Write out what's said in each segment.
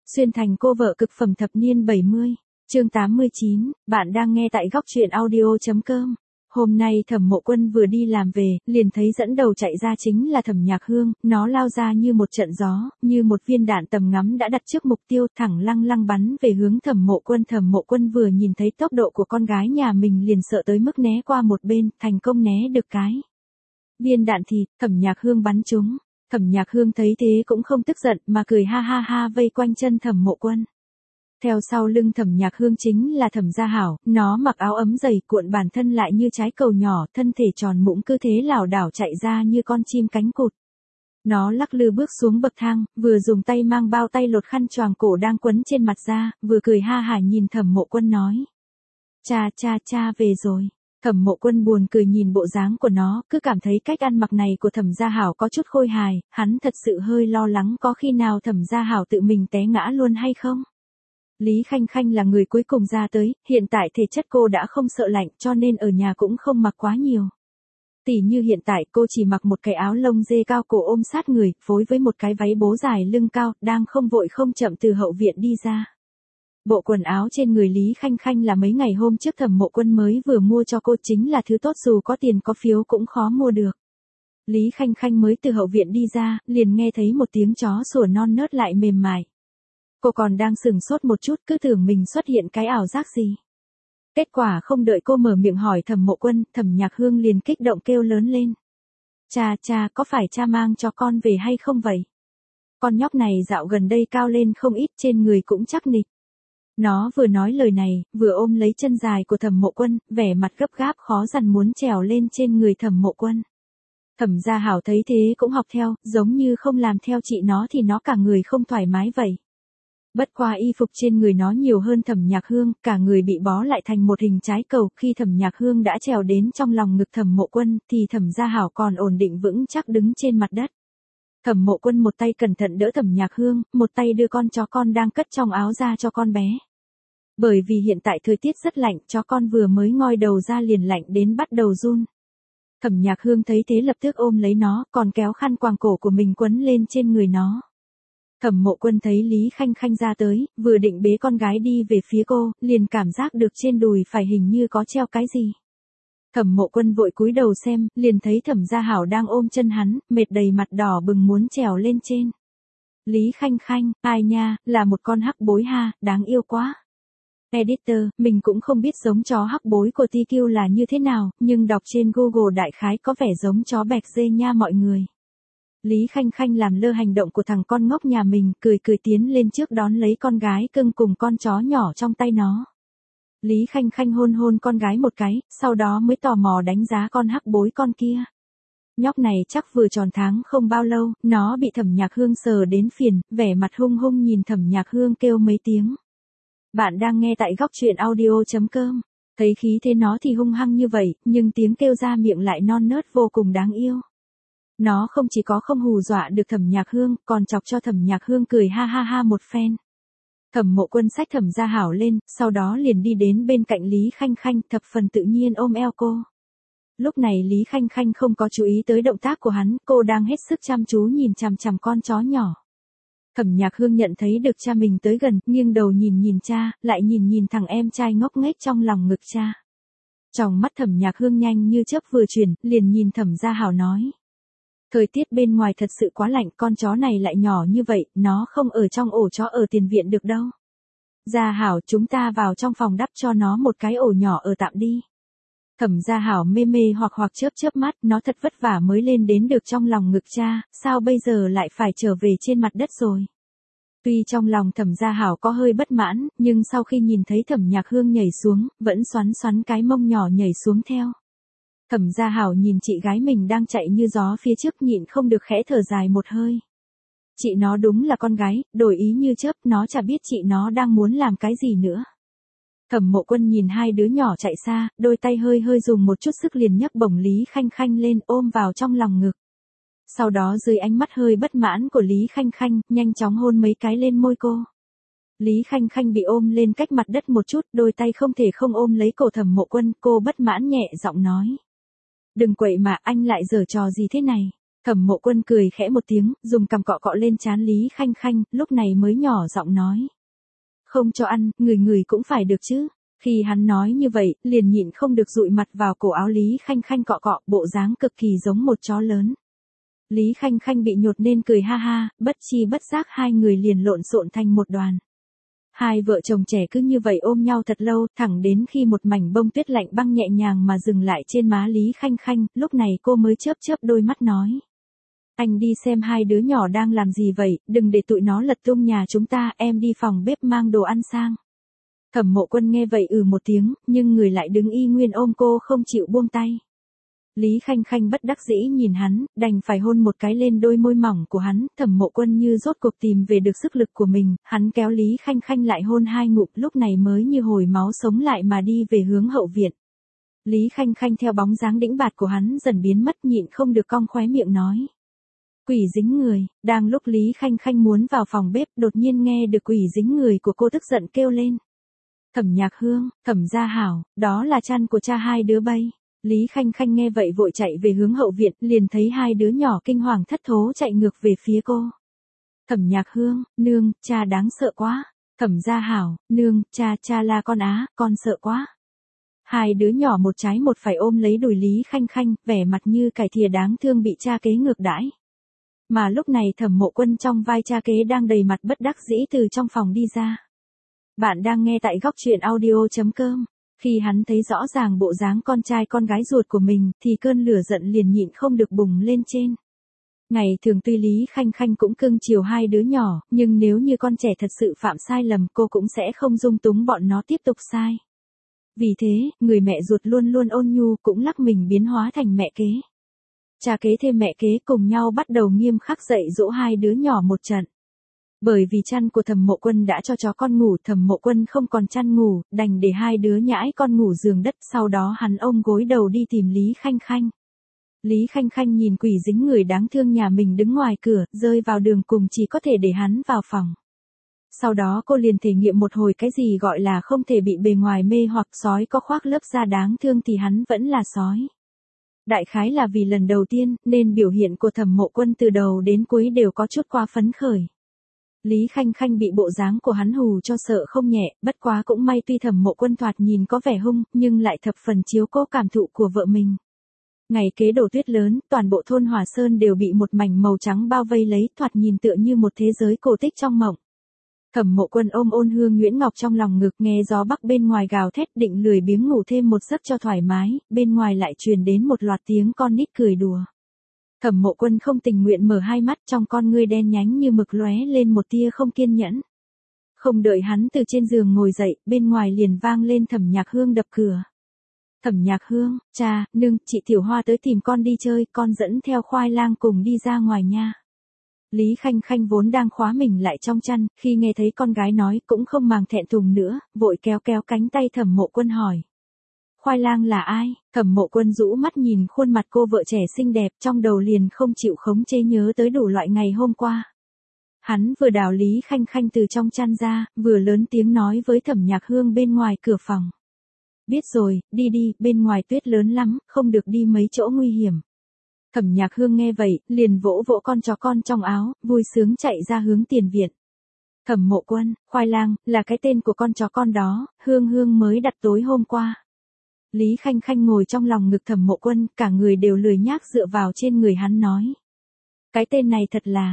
Xuyên thành cô vợ cực phẩm thập niên 70, chương 89, bạn đang nghe tại góc truyện audio.com. Hôm nay Thẩm Mộ Quân vừa đi làm về, liền thấy dẫn đầu chạy ra chính là Thẩm Nhạc Hương, nó lao ra như một trận gió, như một viên đạn tầm ngắm đã đặt trước mục tiêu, thẳng lăng lăng bắn về hướng Thẩm Mộ Quân. Thẩm Mộ Quân vừa nhìn thấy tốc độ của con gái nhà mình liền sợ tới mức né qua một bên, thành công né được cái viên đạn thì Thẩm Nhạc Hương bắn trúng. Thẩm Nhạc Hương thấy thế cũng không tức giận mà cười ha ha ha vây quanh chân Thẩm Mộ Quân. Theo sau lưng Thẩm Nhạc Hương chính là Thẩm Gia Hảo, nó mặc áo ấm dày cuộn bản thân lại như trái cầu nhỏ, thân thể tròn mũng cứ thế lảo đảo chạy ra như con chim cánh cụt. Nó lắc lư bước xuống bậc thang, vừa dùng tay mang bao tay lột khăn choàng cổ đang quấn trên mặt ra, vừa cười ha hả nhìn Thẩm Mộ Quân nói. Cha về rồi. Thẩm Mộ Quân buồn cười nhìn bộ dáng của nó, cứ cảm thấy cách ăn mặc này của Thẩm Gia Hảo có chút khôi hài, hắn thật sự hơi lo lắng có khi nào Thẩm Gia Hảo tự mình té ngã luôn hay không. Lý Khanh Khanh là người cuối cùng ra tới, hiện tại thể chất cô đã không sợ lạnh cho nên ở nhà cũng không mặc quá nhiều. Tỉ như hiện tại cô chỉ mặc một cái áo lông dê cao cổ ôm sát người, phối với một cái váy bố dài lưng cao, đang không vội không chậm từ hậu viện đi ra. Bộ quần áo trên người Lý Khanh Khanh là mấy ngày hôm trước Thẩm Mộ Quân mới vừa mua cho cô, chính là thứ tốt dù có tiền có phiếu cũng khó mua được. Lý Khanh Khanh mới từ hậu viện đi ra, liền nghe thấy một tiếng chó sủa non nớt lại mềm mại. Cô còn đang sừng sốt một chút cứ tưởng mình xuất hiện cái ảo giác gì. Kết quả không đợi cô mở miệng hỏi Thẩm Mộ Quân, Thẩm Nhạc Hương liền kích động kêu lớn lên. Cha, có phải cha mang cho con về hay không vậy? Con nhóc này dạo gần đây cao lên không ít, trên người cũng chắc nịch. Nó vừa nói lời này, vừa ôm lấy chân dài của Thẩm Mộ Quân, vẻ mặt gấp gáp khó dằn muốn trèo lên trên người Thẩm Mộ Quân. Thẩm Gia Hảo thấy thế cũng học theo, giống như không làm theo chị nó thì nó cả người không thoải mái vậy. Bất qua y phục trên người nó nhiều hơn Thẩm Nhạc Hương, cả người bị bó lại thành một hình trái cầu. Khi Thẩm Nhạc Hương đã trèo đến trong lòng ngực Thẩm Mộ Quân, thì Thẩm Gia Hảo còn ổn định vững chắc đứng trên mặt đất. Thẩm Mộ Quân một tay cẩn thận đỡ Thẩm Nhạc Hương, một tay đưa con chó con đang cất trong áo ra cho con bé. Bởi vì hiện tại thời tiết rất lạnh, chó con vừa mới ngoi đầu ra liền lạnh đến bắt đầu run. Thẩm Nhạc Hương thấy thế lập tức ôm lấy nó, còn kéo khăn quàng cổ của mình quấn lên trên người nó. Thẩm Mộ Quân thấy Lý Khanh Khanh ra tới, vừa định bế con gái đi về phía cô, liền cảm giác được trên đùi phải hình như có treo cái gì. Thẩm Mộ Quân vội cúi đầu xem, liền thấy Thẩm Gia Hảo đang ôm chân hắn, mệt đầy mặt đỏ bừng muốn trèo lên trên. Lý Khanh Khanh, ai nha, là một con hắc bối ha, đáng yêu quá. Editor, mình cũng không biết giống chó hắc bối của TQ là như thế nào, nhưng đọc trên Google đại khái có vẻ giống chó bẹc dê nha mọi người. Lý Khanh Khanh làm lơ hành động của thằng con ngốc nhà mình, cười tiến lên trước đón lấy con gái cưng cùng con chó nhỏ trong tay nó. Lý Khanh Khanh hôn con gái một cái, sau đó mới tò mò đánh giá con hắc bối con kia. Nhóc này chắc vừa tròn tháng không bao lâu, nó bị Thẩm Nhạc Hương sờ đến phiền, vẻ mặt hung nhìn Thẩm Nhạc Hương kêu mấy tiếng. Bạn đang nghe tại góc truyện audio.com. Thấy khí thế nó thì hung hăng như vậy, nhưng tiếng kêu ra miệng lại non nớt vô cùng đáng yêu. Nó không chỉ có không hù dọa được Thẩm Nhạc Hương, còn chọc cho Thẩm Nhạc Hương cười ha ha ha một phen. Thẩm Mộ Quân xách Thẩm Gia Hảo lên, sau đó liền đi đến bên cạnh Lý Khanh Khanh, thập phần tự nhiên ôm eo cô. Lúc này Lý Khanh Khanh không có chú ý tới động tác của hắn, cô đang hết sức chăm chú nhìn chằm con chó nhỏ. Thẩm Nhạc Hương nhận thấy được cha mình tới gần, nghiêng đầu nhìn cha, lại nhìn thằng em trai ngốc nghếch trong lòng ngực cha. Tròng mắt Thẩm Nhạc Hương nhanh như chớp vừa chuyển, liền nhìn Thẩm Gia Hảo nói. Thời tiết bên ngoài thật sự quá lạnh, con chó này lại nhỏ như vậy, nó không ở trong ổ chó ở tiền viện được đâu. Gia Hảo, chúng ta vào trong phòng đắp cho nó một cái ổ nhỏ ở tạm đi. Thẩm Gia Hảo mê hoặc chớp mắt, nó thật vất vả mới lên đến được trong lòng ngực cha, sao bây giờ lại phải trở về trên mặt đất rồi. Tuy trong lòng Thẩm Gia Hảo có hơi bất mãn, nhưng sau khi nhìn thấy Thẩm Nhạc Hương nhảy xuống, vẫn xoắn cái mông nhỏ nhảy xuống theo. Thẩm Gia Hảo nhìn chị gái mình đang chạy như gió phía trước nhịn không được khẽ thở dài một hơi. Chị nó đúng là con gái, đổi ý như chớp, nó chả biết chị nó đang muốn làm cái gì nữa. Thẩm Mộ Quân nhìn hai đứa nhỏ chạy xa, đôi tay hơi dùng một chút sức liền nhấc bổng Lý Khanh Khanh lên ôm vào trong lòng ngực. Sau đó dưới ánh mắt hơi bất mãn của Lý Khanh Khanh, nhanh chóng hôn mấy cái lên môi cô. Lý Khanh Khanh bị ôm lên cách mặt đất một chút, đôi tay không thể không ôm lấy cổ Thẩm Mộ Quân, cô bất mãn nhẹ giọng nói. Đừng quậy mà, anh lại giở trò gì thế này. Thẩm Mộ Quân cười khẽ một tiếng, dùng cằm cọ cọ lên trán Lý Khanh Khanh, lúc này mới nhỏ giọng nói. Không cho ăn, người cũng phải được chứ. Khi hắn nói như vậy, liền nhịn không được dụi mặt vào cổ áo Lý Khanh Khanh cọ cọ, bộ dáng cực kỳ giống một chó lớn. Lý Khanh Khanh bị nhột nên cười ha ha, bất chi bất giác hai người liền lộn xộn thành một đoàn. Hai vợ chồng trẻ cứ như vậy ôm nhau thật lâu, thẳng đến khi một mảnh bông tuyết lạnh băng nhẹ nhàng mà dừng lại trên má Lý Khanh Khanh, lúc này cô mới chớp chớp đôi mắt nói. Anh đi xem hai đứa nhỏ đang làm gì vậy, đừng để tụi nó lật tung nhà chúng ta, em đi phòng bếp mang đồ ăn sang. Thẩm Mộ Quân nghe vậy một tiếng, nhưng người lại đứng y nguyên ôm cô không chịu buông tay. Lý Khanh Khanh bất đắc dĩ nhìn hắn, đành phải hôn một cái lên đôi môi mỏng của hắn, Thẩm Mộ Quân như rốt cuộc tìm về được sức lực của mình, hắn kéo Lý Khanh Khanh lại hôn hai ngụm, lúc này mới như hồi máu sống lại mà đi về hướng hậu viện. Lý Khanh Khanh theo bóng dáng đĩnh bạt của hắn dần biến mất, nhịn không được cong khóe miệng nói. Quỷ dính người, đang lúc Lý Khanh Khanh muốn vào phòng bếp, đột nhiên nghe được quỷ dính người của cô tức giận kêu lên. Thẩm Nhạc Hương, Thẩm Gia Hảo, đó là chăn của cha hai đứa bay. Lý Khanh Khanh nghe vậy vội chạy về hướng hậu viện, liền thấy hai đứa nhỏ kinh hoàng thất thố chạy ngược về phía cô. Thẩm Nhạc Hương, nương, cha đáng sợ quá. Thẩm Gia Hảo, nương, cha là con á, con sợ quá. Hai đứa nhỏ một trái một phải ôm lấy đùi Lý Khanh Khanh, vẻ mặt như cải thìa đáng thương bị cha kế ngược đãi. Mà lúc này Thẩm Mộ Quân trong vai cha kế đang đầy mặt bất đắc dĩ từ trong phòng đi ra. Bạn đang nghe tại góc truyện audio.com. Khi hắn thấy rõ ràng bộ dáng con trai con gái ruột của mình, thì cơn lửa giận liền nhịn không được bùng lên trên. Ngày thường tuy Lý Khanh Khanh cũng cưng chiều hai đứa nhỏ, nhưng nếu như con trẻ thật sự phạm sai lầm cô cũng sẽ không dung túng bọn nó tiếp tục sai. Vì thế, người mẹ ruột luôn luôn ôn nhu cũng lắc mình biến hóa thành mẹ kế. Cha kế thêm mẹ kế cùng nhau bắt đầu nghiêm khắc dạy dỗ hai đứa nhỏ một trận. Bởi vì chăn của Thẩm Mộ Quân đã cho chó con ngủ, Thẩm Mộ Quân không còn chăn ngủ, đành để hai đứa nhãi con ngủ giường đất, sau đó hắn ôm gối đầu đi tìm Lý Khanh Khanh. Lý Khanh Khanh nhìn quỷ dính người đáng thương nhà mình đứng ngoài cửa, rơi vào đường cùng chỉ có thể để hắn vào phòng. Sau đó cô liền thể nghiệm một hồi cái gì gọi là không thể bị bề ngoài mê hoặc, sói có khoác lớp da đáng thương thì hắn vẫn là sói. Đại khái là vì lần đầu tiên, nên biểu hiện của Thẩm Mộ Quân từ đầu đến cuối đều có chút quá phấn khởi. Lý Khanh Khanh bị bộ dáng của hắn hù cho sợ không nhẹ, bất quá cũng may tuy Thẩm Mộ Quân thoạt nhìn có vẻ hung, nhưng lại thập phần chiếu cố cảm thụ của vợ mình. Ngày kế đổ tuyết lớn, toàn bộ thôn Hòa Sơn đều bị một mảnh màu trắng bao vây lấy, thoạt nhìn tựa như một thế giới cổ tích trong mộng. Thẩm Mộ Quân ôm Ôn Hương Nhuyễn Ngọc trong lòng ngực, nghe gió bắc bên ngoài gào thét, định lười biếng ngủ thêm một giấc cho thoải mái, bên ngoài lại truyền đến một loạt tiếng con nít cười đùa. Thẩm Mộ Quân không tình nguyện mở hai mắt, trong con ngươi đen nhánh như mực lóe lên một tia không kiên nhẫn. Không đợi hắn từ trên giường ngồi dậy, bên ngoài liền vang lên Thẩm Nhạc Hương đập cửa. Thẩm Nhạc Hương, cha, nương, chị Tiểu Hoa tới tìm con đi chơi, con dẫn theo Khoai Lang cùng đi ra ngoài nha. Lý Khanh Khanh vốn đang khóa mình lại trong chăn, khi nghe thấy con gái nói cũng không màng thẹn thùng nữa, vội kéo cánh tay Thẩm Mộ Quân hỏi. Khoai Lang là ai? Thẩm Mộ Quân rũ mắt nhìn khuôn mặt cô vợ trẻ xinh đẹp, trong đầu liền không chịu khống chế nhớ tới đủ loại ngày hôm qua. Hắn vừa đào Lý Khanh Khanh từ trong chăn ra, vừa lớn tiếng nói với Thẩm Nhạc Hương bên ngoài cửa phòng. Biết rồi, đi đi, bên ngoài tuyết lớn lắm, không được đi mấy chỗ nguy hiểm. Thẩm Nhạc Hương nghe vậy, liền vỗ vỗ con chó con trong áo, vui sướng chạy ra hướng tiền viện. Thẩm Mộ Quân, Khoai Lang, là cái tên của con chó con đó, Hương mới đặt tối hôm qua. Lý Khanh Khanh ngồi trong lòng ngực Thẩm Mộ Quân, cả người đều lười nhác dựa vào trên người hắn nói. Cái tên này thật là,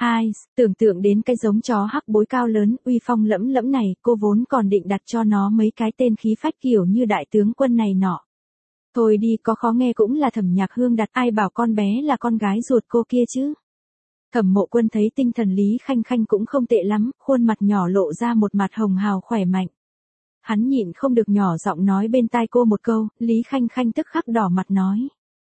tưởng tượng đến cái giống chó hắc bối cao lớn, uy phong lẫm lẫm này, cô vốn còn định đặt cho nó mấy cái tên khí phách kiểu như đại tướng quân này nọ. Thôi đi, có khó nghe cũng là Thẩm Nhạc Hương đặt, ai bảo con bé là con gái ruột cô kia chứ. Thẩm Mộ Quân thấy tinh thần Lý Khanh Khanh cũng không tệ lắm, khuôn mặt nhỏ lộ ra một mặt hồng hào khỏe mạnh. Hắn nhịn không được nhỏ giọng nói bên tai cô một câu, Lý Khanh Khanh tức khắc đỏ mặt nói.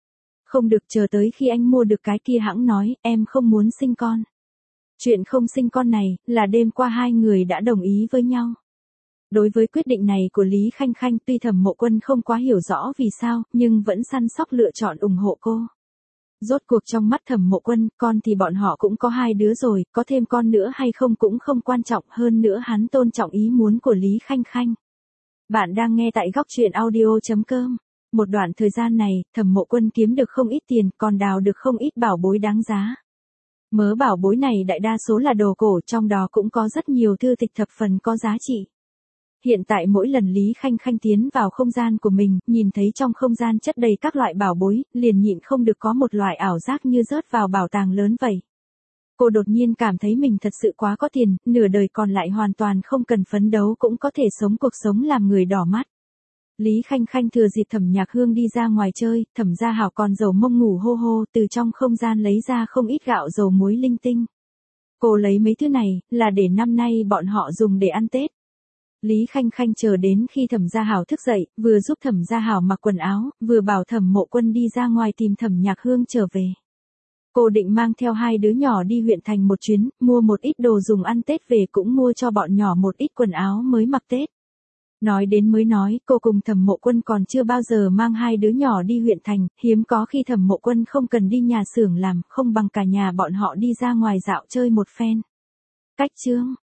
Không được, chờ tới khi anh mua được cái kia hãng nói, em không muốn sinh con. Chuyện không sinh con này, là đêm qua hai người đã đồng ý với nhau. Đối với quyết định này của Lý Khanh Khanh, tuy Thẩm Mộ Quân không quá hiểu rõ vì sao, nhưng vẫn săn sóc lựa chọn ủng hộ cô. Rốt cuộc trong mắt Thẩm Mộ Quân, con thì bọn họ cũng có hai đứa rồi, có thêm con nữa hay không cũng không quan trọng, hơn nữa hắn tôn trọng ý muốn của Lý Khanh Khanh. Bạn đang nghe tại góc truyện audio.com. Một đoạn thời gian này, Thẩm Mộ Quân kiếm được không ít tiền, còn đào được không ít bảo bối đáng giá. Mớ bảo bối này đại đa số là đồ cổ, trong đó cũng có rất nhiều thư tịch thập phần có giá trị. Hiện tại mỗi lần Lý Khanh Khanh tiến vào không gian của mình, nhìn thấy trong không gian chất đầy các loại bảo bối, liền nhịn không được có một loại ảo giác như rớt vào bảo tàng lớn vậy. Cô đột nhiên cảm thấy mình thật sự quá có tiền, nửa đời còn lại hoàn toàn không cần phấn đấu cũng có thể sống cuộc sống làm người đỏ mắt. Lý Khanh Khanh thừa dịp Thẩm Nhạc Hương đi ra ngoài chơi, Thẩm Gia Hảo còn dầu mông ngủ hô hô, từ trong không gian lấy ra không ít gạo dầu muối linh tinh. Cô lấy mấy thứ này, là để năm nay bọn họ dùng để ăn Tết. Lý Khanh Khanh chờ đến khi Thẩm Gia Hảo thức dậy, vừa giúp Thẩm Gia Hảo mặc quần áo, vừa bảo Thẩm Mộ Quân đi ra ngoài tìm Thẩm Nhạc Hương trở về. Cô định mang theo hai đứa nhỏ đi huyện thành một chuyến, mua một ít đồ dùng ăn Tết về, cũng mua cho bọn nhỏ một ít quần áo mới mặc Tết. Nói đến mới nói, cô cùng Thẩm Mộ Quân còn chưa bao giờ mang hai đứa nhỏ đi huyện thành, hiếm có khi Thẩm Mộ Quân không cần đi nhà xưởng làm, không bằng cả nhà bọn họ đi ra ngoài dạo chơi một phen. Cách chương